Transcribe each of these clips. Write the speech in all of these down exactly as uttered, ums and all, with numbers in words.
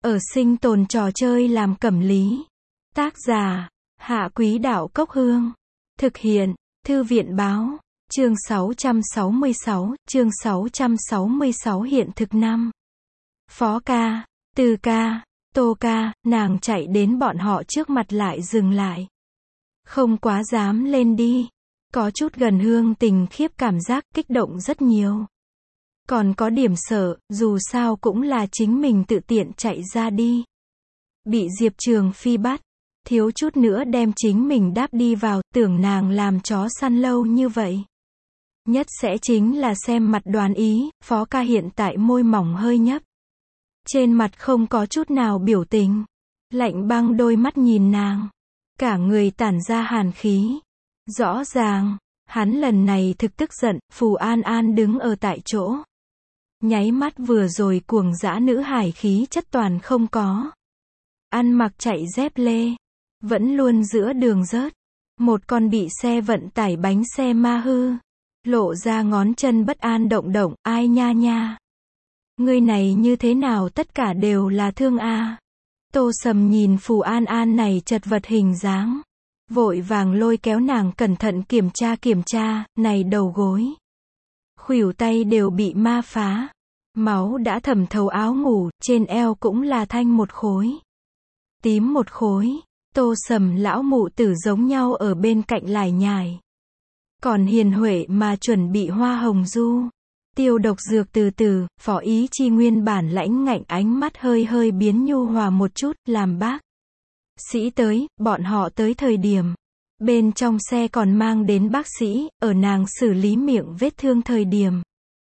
Ở sinh tồn trò chơi làm cẩm lý. Tác giả, Hạ Quý Đạo Cốc Hương. Thực hiện, Thư viện Báo. Chương sáu trăm sáu mươi sáu, chương sáu trăm sáu mươi sáu hiện thực năm. Phó ca, Từ ca, Tô ca, nàng chạy đến bọn họ trước mặt lại dừng lại. Không quá dám lên đi. Có chút gần Hương Tình khiếp cảm giác kích động rất nhiều. Còn có điểm sợ, dù sao cũng là chính mình tự tiện chạy ra đi. Bị Diệp Trường Phi bắt, thiếu chút nữa đem chính mình đáp đi vào, tưởng nàng làm chó săn lâu như vậy. Nhất sẽ chính là xem mặt đoán ý, Phó ca hiện tại môi mỏng hơi nhấp. Trên mặt không có chút nào biểu tình. Lạnh băng đôi mắt nhìn nàng. Cả người tản ra hàn khí. Rõ ràng, hắn lần này thực tức giận, Phù An An đứng ở tại chỗ. Nháy mắt vừa rồi cuồng dã nữ hải khí chất toàn không có. Ăn mặc chạy dép lê. Vẫn luôn giữa đường rớt. Một con bị xe vận tải bánh xe ma hư. Lộ ra ngón chân bất an động động, ai nha nha. Người này như thế nào tất cả đều là thương a. Tô Sầm nhìn Phù An An này chật vật hình dáng. Vội vàng lôi kéo nàng cẩn thận kiểm tra kiểm tra, này đầu gối. Khuỷu tay đều bị ma phá. Máu đã thẩm thấu áo ngủ, trên eo cũng là thanh một khối. Tím một khối. Tô Sầm lão mụ tử giống nhau ở bên cạnh lải nhải. Còn Hiền Huệ mà chuẩn bị hoa hồng du. Tiêu độc dược từ từ, Phó Ý Chi nguyên bản lãnh ngạnh ánh mắt hơi hơi biến nhu hòa một chút, làm bác sĩ tới, bọn họ tới thời điểm. Bên trong xe còn mang đến bác sĩ, ở nàng xử lý miệng vết thương thời điểm.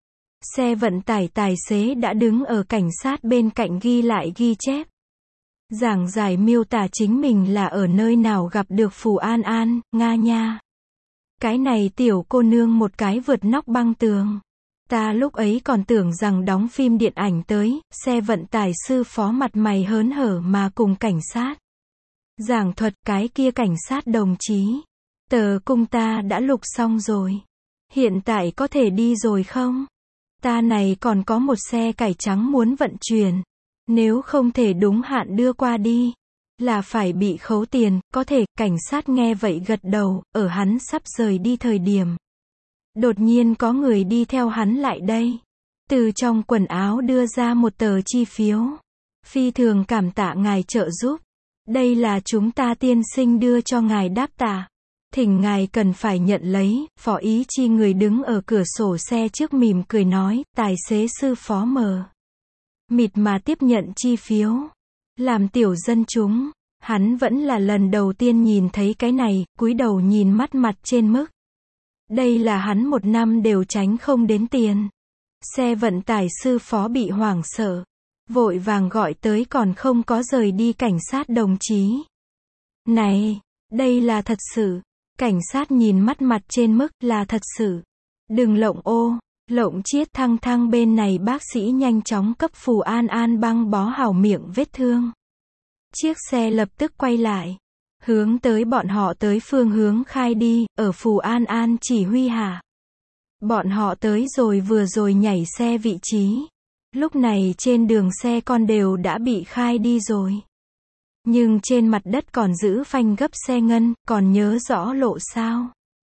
Xe vận tải tài xế đã đứng ở cảnh sát bên cạnh ghi lại ghi chép. Giảng giải miêu tả chính mình là ở nơi nào gặp được Phù An An, Nga nha. Cái này tiểu cô nương một cái vượt nóc băng tường. Ta lúc ấy còn tưởng rằng đóng phim điện ảnh tới, xe vận tải sư phó mặt mày hớn hở mà cùng cảnh sát. Giảng thuật cái kia cảnh sát đồng chí. Tờ cung ta đã lục xong rồi. Hiện tại có thể đi rồi không? Ta này còn có một xe cải trắng muốn vận chuyển. Nếu không thể đúng hạn đưa qua đi, là phải bị khấu tiền, có thể, cảnh sát nghe vậy gật đầu, ở hắn sắp rời đi thời điểm. Đột nhiên có người đi theo hắn lại đây. Từ trong quần áo đưa ra một tờ chi phiếu. Phi thường cảm tạ ngài trợ giúp. Đây là chúng ta tiên sinh đưa cho ngài đáp tạ. Thỉnh ngài cần phải nhận lấy. Phó Ý Chi người đứng ở cửa sổ xe trước mỉm cười nói, tài xế sư Phó mờ. Mịt mà tiếp nhận chi phiếu. Làm tiểu dân chúng, hắn vẫn là lần đầu tiên nhìn thấy cái này, cúi đầu nhìn mắt mặt trên mức. Đây là hắn một năm đều tránh không đến tiền. Xe vận tải sư Phó bị hoảng sợ. Vội vàng gọi tới còn không có rời đi cảnh sát đồng chí. Này, đây là thật sự. Cảnh sát nhìn mắt mặt trên mức là thật sự. Đừng lộng ô. Lộng chiết thăng thăng bên này bác sĩ nhanh chóng cấp Phù An An băng bó hảo miệng vết thương. Chiếc xe lập tức quay lại. Hướng tới bọn họ tới phương hướng khai đi, ở Phù An An chỉ huy hạ. Bọn họ tới rồi vừa rồi nhảy xe vị trí. Lúc này trên đường xe con đều đã bị khai đi rồi. Nhưng trên mặt đất còn giữ phanh gấp xe ngân, còn nhớ rõ lộ sao?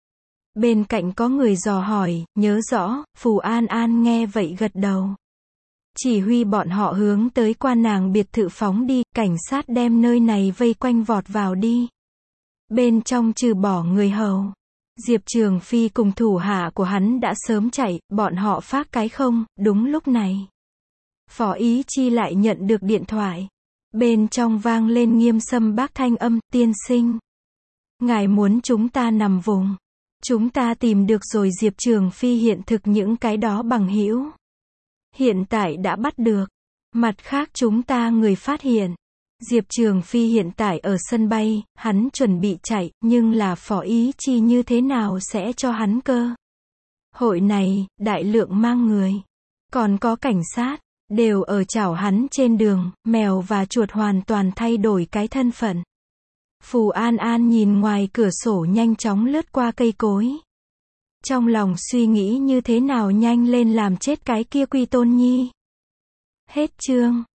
Bên cạnh có người dò hỏi, nhớ rõ, Phù An An nghe vậy gật đầu. Chỉ huy bọn họ hướng tới quan nàng biệt thự phóng đi, cảnh sát đem nơi này vây quanh vọt vào đi. Bên trong trừ bỏ người hầu. Diệp Trường Phi cùng thủ hạ của hắn đã sớm chạy, bọn họ phát cái không, đúng lúc này. Phó Ý Chi lại nhận được điện thoại. Bên trong vang lên nghiêm sâm bác thanh âm, tiên sinh. Ngài muốn chúng ta nằm vùng. Chúng ta tìm được rồi. Diệp Trường Phi hiện thực những cái đó bằng hữu. Hiện tại đã bắt được. Mặt khác chúng ta người phát hiện. Diệp Trường Phi hiện tại ở sân bay, hắn chuẩn bị chạy, nhưng là Phó Ý Chi như thế nào sẽ cho hắn cơ. Hội này, đại lượng mang người. Còn có cảnh sát, đều ở chảo hắn trên đường, mèo và chuột hoàn toàn thay đổi cái thân phận. Phù An An nhìn ngoài cửa sổ nhanh chóng lướt qua cây cối. Trong lòng suy nghĩ như thế nào nhanh lên làm chết cái kia Quy Tôn Nhi. Hết chương.